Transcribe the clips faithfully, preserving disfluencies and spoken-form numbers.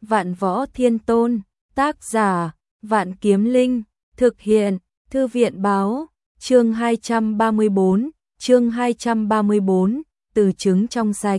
Vạn Võ Thiên Tôn, tác giả, Vạn Kiếm Linh, thực hiện, Thư viện báo, chương hai trăm ba mươi bốn, chương hai trăm ba mươi bốn, từ trứng trong sạch.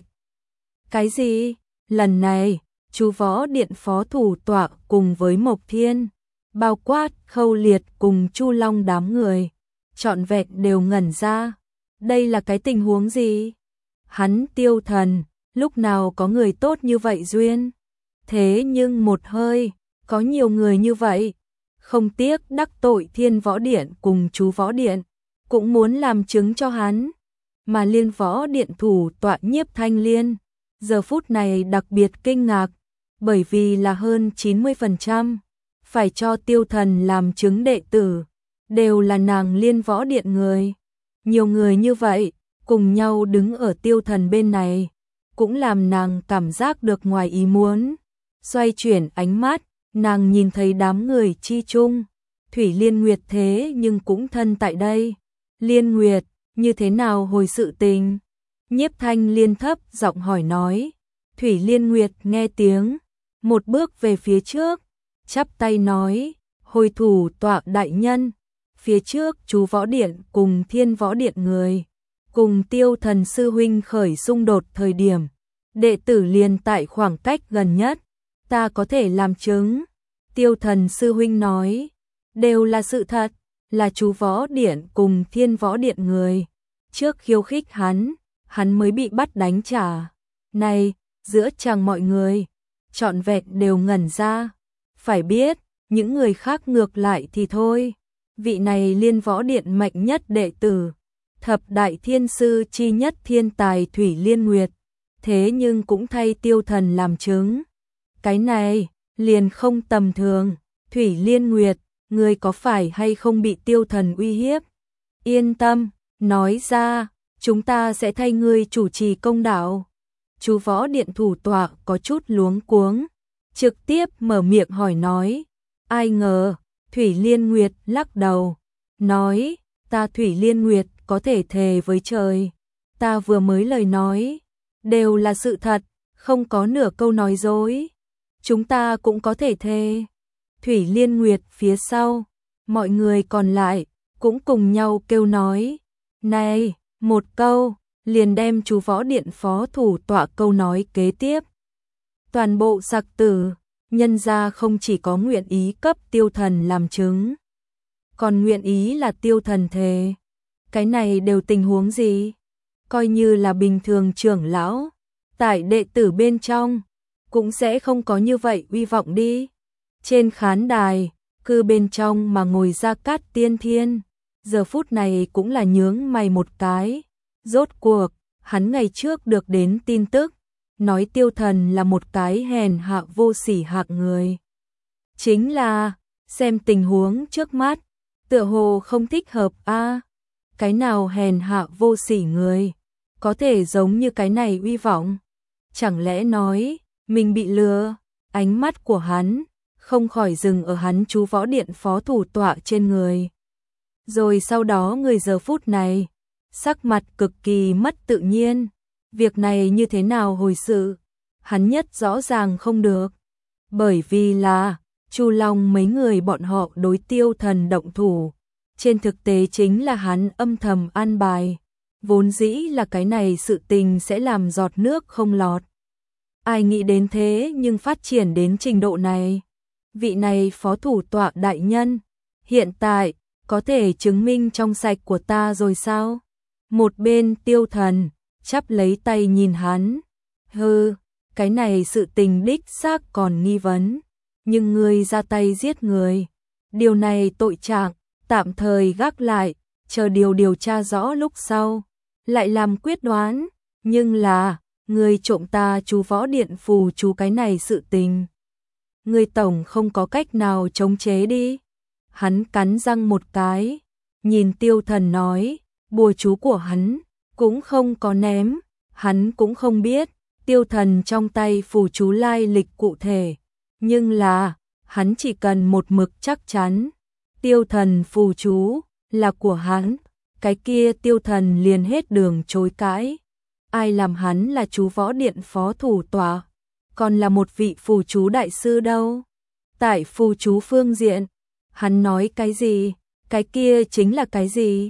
Cái gì? Lần này, chú Võ Điện phó thủ tọa cùng với Mộc Thiên, bao quát Khâu Liệt cùng Chu Long đám người, trọn vẹn đều ngẩn ra. Đây là cái tình huống gì? Hắn Tiêu Thần, lúc nào có người tốt như vậy duyên? Thế nhưng một hơi, có nhiều người như vậy, không tiếc đắc tội Thiên Võ Điện cùng chú Võ Điện, cũng muốn làm chứng cho hắn. Mà Liên Võ Điện thủ tọa Nhiếp Thanh Liên, giờ phút này đặc biệt kinh ngạc, bởi vì là hơn chín mươi phần trăm phải cho Tiêu Thần làm chứng đệ tử, đều là nàng Liên Võ Điện người. Nhiều người như vậy, cùng nhau đứng ở Tiêu Thần bên này, cũng làm nàng cảm giác được ngoài ý muốn. Xoay chuyển ánh mắt, nàng nhìn thấy đám người chi chung, Thủy Liên Nguyệt thế nhưng cũng thân tại đây. Liên Nguyệt, như thế nào hồi sự tình? Nhiếp Thanh Liên thấp giọng hỏi nói. Thủy Liên Nguyệt nghe tiếng, một bước về phía trước, chắp tay nói, hồi thủ tọa đại nhân, phía trước chú Võ Điện cùng Thiên Võ Điện người, cùng Tiêu Thần sư huynh khởi xung đột thời điểm, đệ tử liền tại khoảng cách gần nhất, ta có thể làm chứng. Tiêu Thần sư huynh nói, đều là sự thật, là chú Võ Điện cùng Thiên Võ Điện người, trước khiêu khích hắn, hắn mới bị bắt đánh trả. Này, giữa chàng mọi người, trọn vẹn đều ngẩn ra, phải biết, những người khác ngược lại thì thôi. Vị này Liên Võ Điện mạnh nhất đệ tử, thập đại thiên sư chi nhất thiên tài Thủy Liên Nguyệt, thế nhưng cũng thay Tiêu Thần làm chứng. Cái này, liền không tầm thường. Thủy Liên Nguyệt, người có phải hay không bị Tiêu Thần uy hiếp? Yên tâm, nói ra, chúng ta sẽ thay ngươi chủ trì công đạo. Chú Võ Điện thủ tọa có chút luống cuống, trực tiếp mở miệng hỏi nói. Ai ngờ, Thủy Liên Nguyệt lắc đầu, nói, ta Thủy Liên Nguyệt có thể thề với trời, ta vừa mới lời nói, đều là sự thật, không có nửa câu nói dối. Chúng ta cũng có thể thề. Thủy Liên Nguyệt phía sau, mọi người còn lại, cũng cùng nhau kêu nói. Này, một câu, liền đem chú Võ Điện phó thủ tọa câu nói kế tiếp. Toàn bộ sặc tử, nhân ra không chỉ có nguyện ý cấp Tiêu Thần làm chứng, còn nguyện ý là Tiêu Thần thề. Cái này đều tình huống gì? Coi như là bình thường trưởng lão, tại đệ tử bên trong, cũng sẽ không có như vậy uy vọng đi. Trên khán đài, cư bên trong mà ngồi Gia Cát Tiên Thiên, giờ phút này cũng là nhướng mày một cái. Rốt cuộc, hắn ngày trước được đến tin tức, nói Tiêu Thần là một cái hèn hạ vô sỉ hạng người. Chính là, xem tình huống trước mắt, tựa hồ không thích hợp a. À, cái nào hèn hạ vô sỉ người, có thể giống như cái này uy vọng? Chẳng lẽ nói, mình bị lừa? Ánh mắt của hắn, không khỏi dừng ở hắn chú Võ Điện phó thủ tọa trên người. Rồi sau đó người giờ phút này, sắc mặt cực kỳ mất tự nhiên. Việc này như thế nào hồi sự? Hắn nhất rõ ràng không được. Bởi vì là, Chu Long mấy người bọn họ đối Tiêu Thần động thủ. Trên thực tế chính là hắn âm thầm an bài. Vốn dĩ là cái này sự tình sẽ làm giọt nước không lọt. Ai nghĩ đến thế nhưng phát triển đến trình độ này. Vị này phó thủ tọa đại nhân, hiện tại, có thể chứng minh trong sạch của ta rồi sao? Một bên Tiêu Thần, chắp lấy tay nhìn hắn. Hừ, cái này sự tình đích xác còn nghi vấn. Nhưng ngươi ra tay giết người. Điều này tội trạng, tạm thời gác lại, chờ điều điều tra rõ lúc sau. Lại làm quyết đoán. Nhưng là, ngươi trộm ta chú Võ Điện phù chú cái này sự tình. Ngươi tổng không có cách nào chống chế đi. Hắn cắn răng một cái, nhìn Tiêu Thần nói, bùa chú của hắn cũng không có ném, hắn cũng không biết Tiêu Thần trong tay phù chú lai lịch cụ thể, nhưng là hắn chỉ cần một mực chắc chắn Tiêu Thần phù chú là của hắn, cái kia Tiêu Thần liền hết đường chối cãi. Ai làm hắn là chú Võ Điện phó thủ tọa, còn là một vị phù chú đại sư đâu. Tại phù chú phương diện, hắn nói cái gì, cái kia chính là cái gì.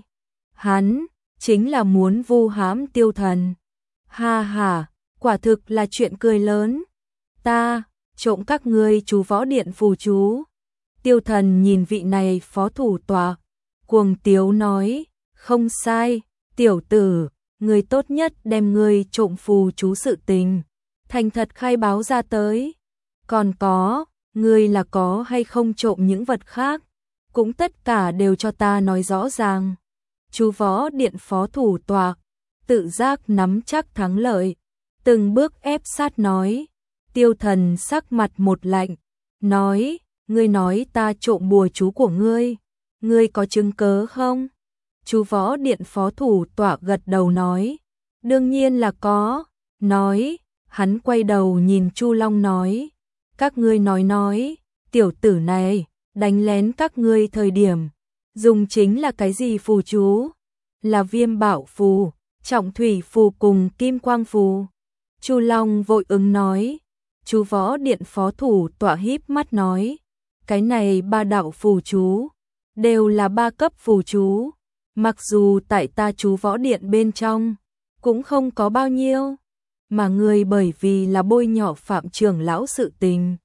Hắn chính là muốn vu hãm Tiêu Thần. Ha ha, quả thực là chuyện cười lớn. Ta trộm các ngươi chú võ điện phù chú. Tiêu Thần nhìn vị này phó thủ tọa, cuồng tiếu nói, không sai, tiểu tử, ngươi tốt nhất đem ngươi trộm phù chú sự tình thành thật khai báo ra tới. Còn có, ngươi là có hay không trộm những vật khác, cũng tất cả đều cho ta nói rõ ràng. Chú võ điện phó thủ tọa tự giác nắm chắc thắng lợi, từng bước ép sát nói. Tiêu Thần sắc mặt một lạnh, nói, ngươi nói ta trộm bùa chú của ngươi, ngươi có chứng cớ không? Chú võ điện phó thủ tọa gật đầu nói, đương nhiên là có. Nói, hắn quay đầu nhìn Chu Long nói, các ngươi nói nói, tiểu tử này đánh lén các ngươi thời điểm dùng chính là cái gì phù chú? Là Viêm Bảo phù, Trọng Thủy phù cùng Kim Quang phù. Chu Long vội ứng nói. Chú võ điện phó thủ tọa híp mắt nói, cái này ba đạo phù chú đều là ba cấp phù chú, mặc dù tại ta chú võ điện bên trong cũng không có bao nhiêu, mà người bởi vì là bôi nhọ Phạm trưởng lão sự tình,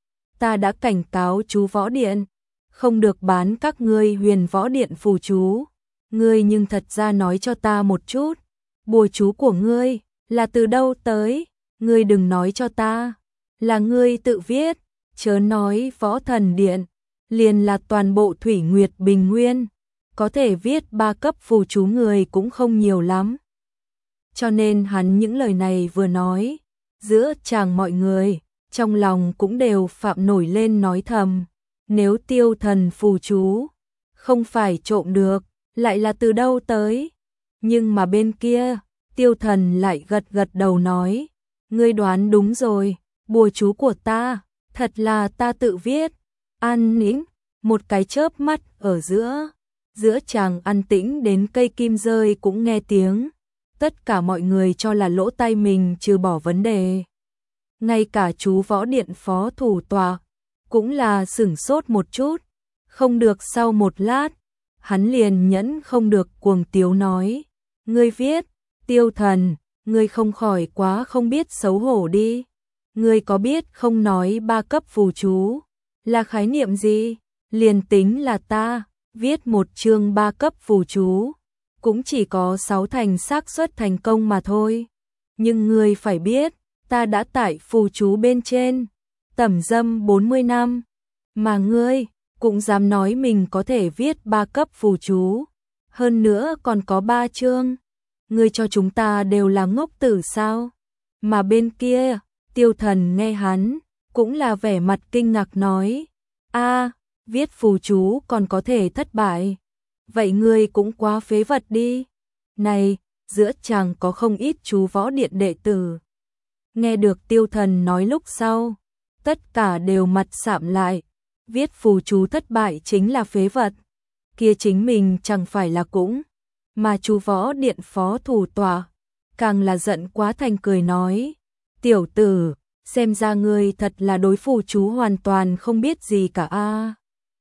ta đã cảnh cáo chú võ điện không được bán các ngươi Huyền Võ Điện phù chú. Ngươi nhưng thật ra nói cho ta một chút, bùa chú của ngươi là từ đâu tới? Ngươi đừng nói cho ta là ngươi tự viết, chớ nói Võ Thần Điện, liền là toàn bộ Thủy Nguyệt Bình Nguyên, có thể viết ba cấp phù chú người cũng không nhiều lắm. Cho nên hắn những lời này vừa nói, giữa chàng mọi người, trong lòng cũng đều phạm nổi lên nói thầm, nếu Tiêu Thần phù chú không phải trộm được, lại là từ đâu tới? Nhưng mà bên kia, Tiêu Thần lại gật gật đầu nói, ngươi đoán đúng rồi, bùa chú của ta, thật là ta tự viết. An nĩnh, một cái chớp mắt ở giữa, giữa chàng an tĩnh đến cây kim rơi cũng nghe tiếng. Tất cả mọi người cho là lỗ tai mình trừ bỏ vấn đề. Ngay cả chú võ điện phó thủ tọa cũng là sửng sốt một chút, không được sau một lát, hắn liền nhẫn không được cuồng tiếu nói, ngươi viết, Tiêu Thần, ngươi không khỏi quá không biết xấu hổ đi. Ngươi có biết không nói ba cấp phù chú là khái niệm gì? Liền tính là ta viết một chương ba cấp phù chú, cũng chỉ có sáu thành xác suất thành công mà thôi. Nhưng ngươi phải biết, ta đã tại phù chú bên trên tẩm dâm bốn mươi năm, mà ngươi cũng dám nói mình có thể viết ba cấp phù chú, hơn nữa còn có ba chương. Ngươi cho chúng ta đều là ngốc tử sao? Mà bên kia, Tiêu Thần nghe hắn, cũng là vẻ mặt kinh ngạc nói, a, viết phù chú còn có thể thất bại, vậy ngươi cũng quá phế vật đi. Này, giữa chàng có không ít chú võ điện đệ tử. Nghe được Tiêu Thần nói lúc sau, tất cả đều mặt sạm lại, viết phù chú thất bại chính là phế vật, kia chính mình chẳng phải là cũng. Mà chú võ điện phó thủ tọa, càng là giận quá thành cười nói, tiểu tử, xem ra ngươi thật là đối phù chú hoàn toàn không biết gì cả a.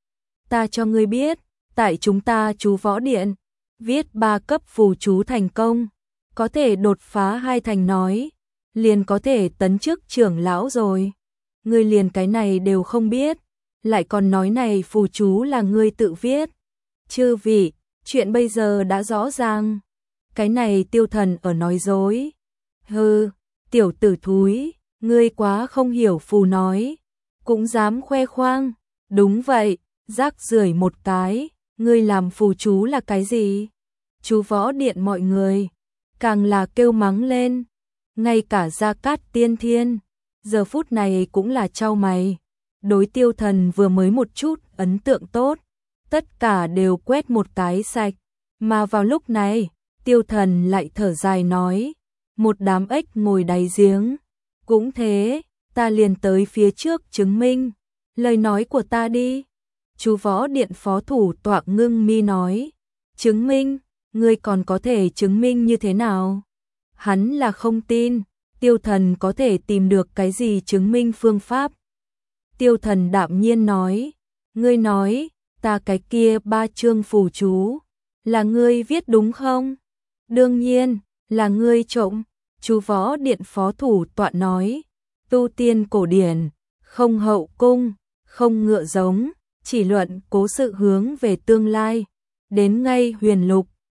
Ta cho ngươi biết, tại chúng ta chú võ điện, viết ba cấp phù chú thành công, có thể đột phá hai thành nói, liền có thể tấn chức trưởng lão rồi. Ngươi liền cái này đều không biết, lại còn nói này phù chú là ngươi tự viết. Chư vị, chuyện bây giờ đã rõ ràng, cái này Tiêu Thần ở nói dối. Hừ, tiểu tử thúi, ngươi quá không hiểu phù nói, cũng dám khoe khoang. Đúng vậy, rác rưởi một cái, ngươi làm phù chú là cái gì? Chú võ điện mọi người càng là kêu mắng lên, ngay cả Gia Cát Tiên Thiên giờ phút này cũng là chau mày, đối Tiêu Thần vừa mới một chút ấn tượng tốt, tất cả đều quét một cái sạch. Mà vào lúc này, Tiêu Thần lại thở dài nói, một đám ếch ngồi đáy giếng. Cũng thế, ta liền tới phía trước chứng minh lời nói của ta đi. Chú võ điện phó thủ tọa ngưng mi nói, chứng minh, ngươi còn có thể chứng minh như thế nào? Hắn là không tin. Tiêu Thần có thể tìm được cái gì chứng minh phương pháp? Tiêu Thần đạm nhiên nói, ngươi nói, ta cái kia ba chương phù chú, là ngươi viết đúng không? Đương nhiên, là ngươi trộm. Chú Võ Điện phó thủ tọa nói, tu tiên cổ điển, không hậu cung, không ngựa giống, chỉ luận cố sự hướng về tương lai. Đến ngay huyền lục,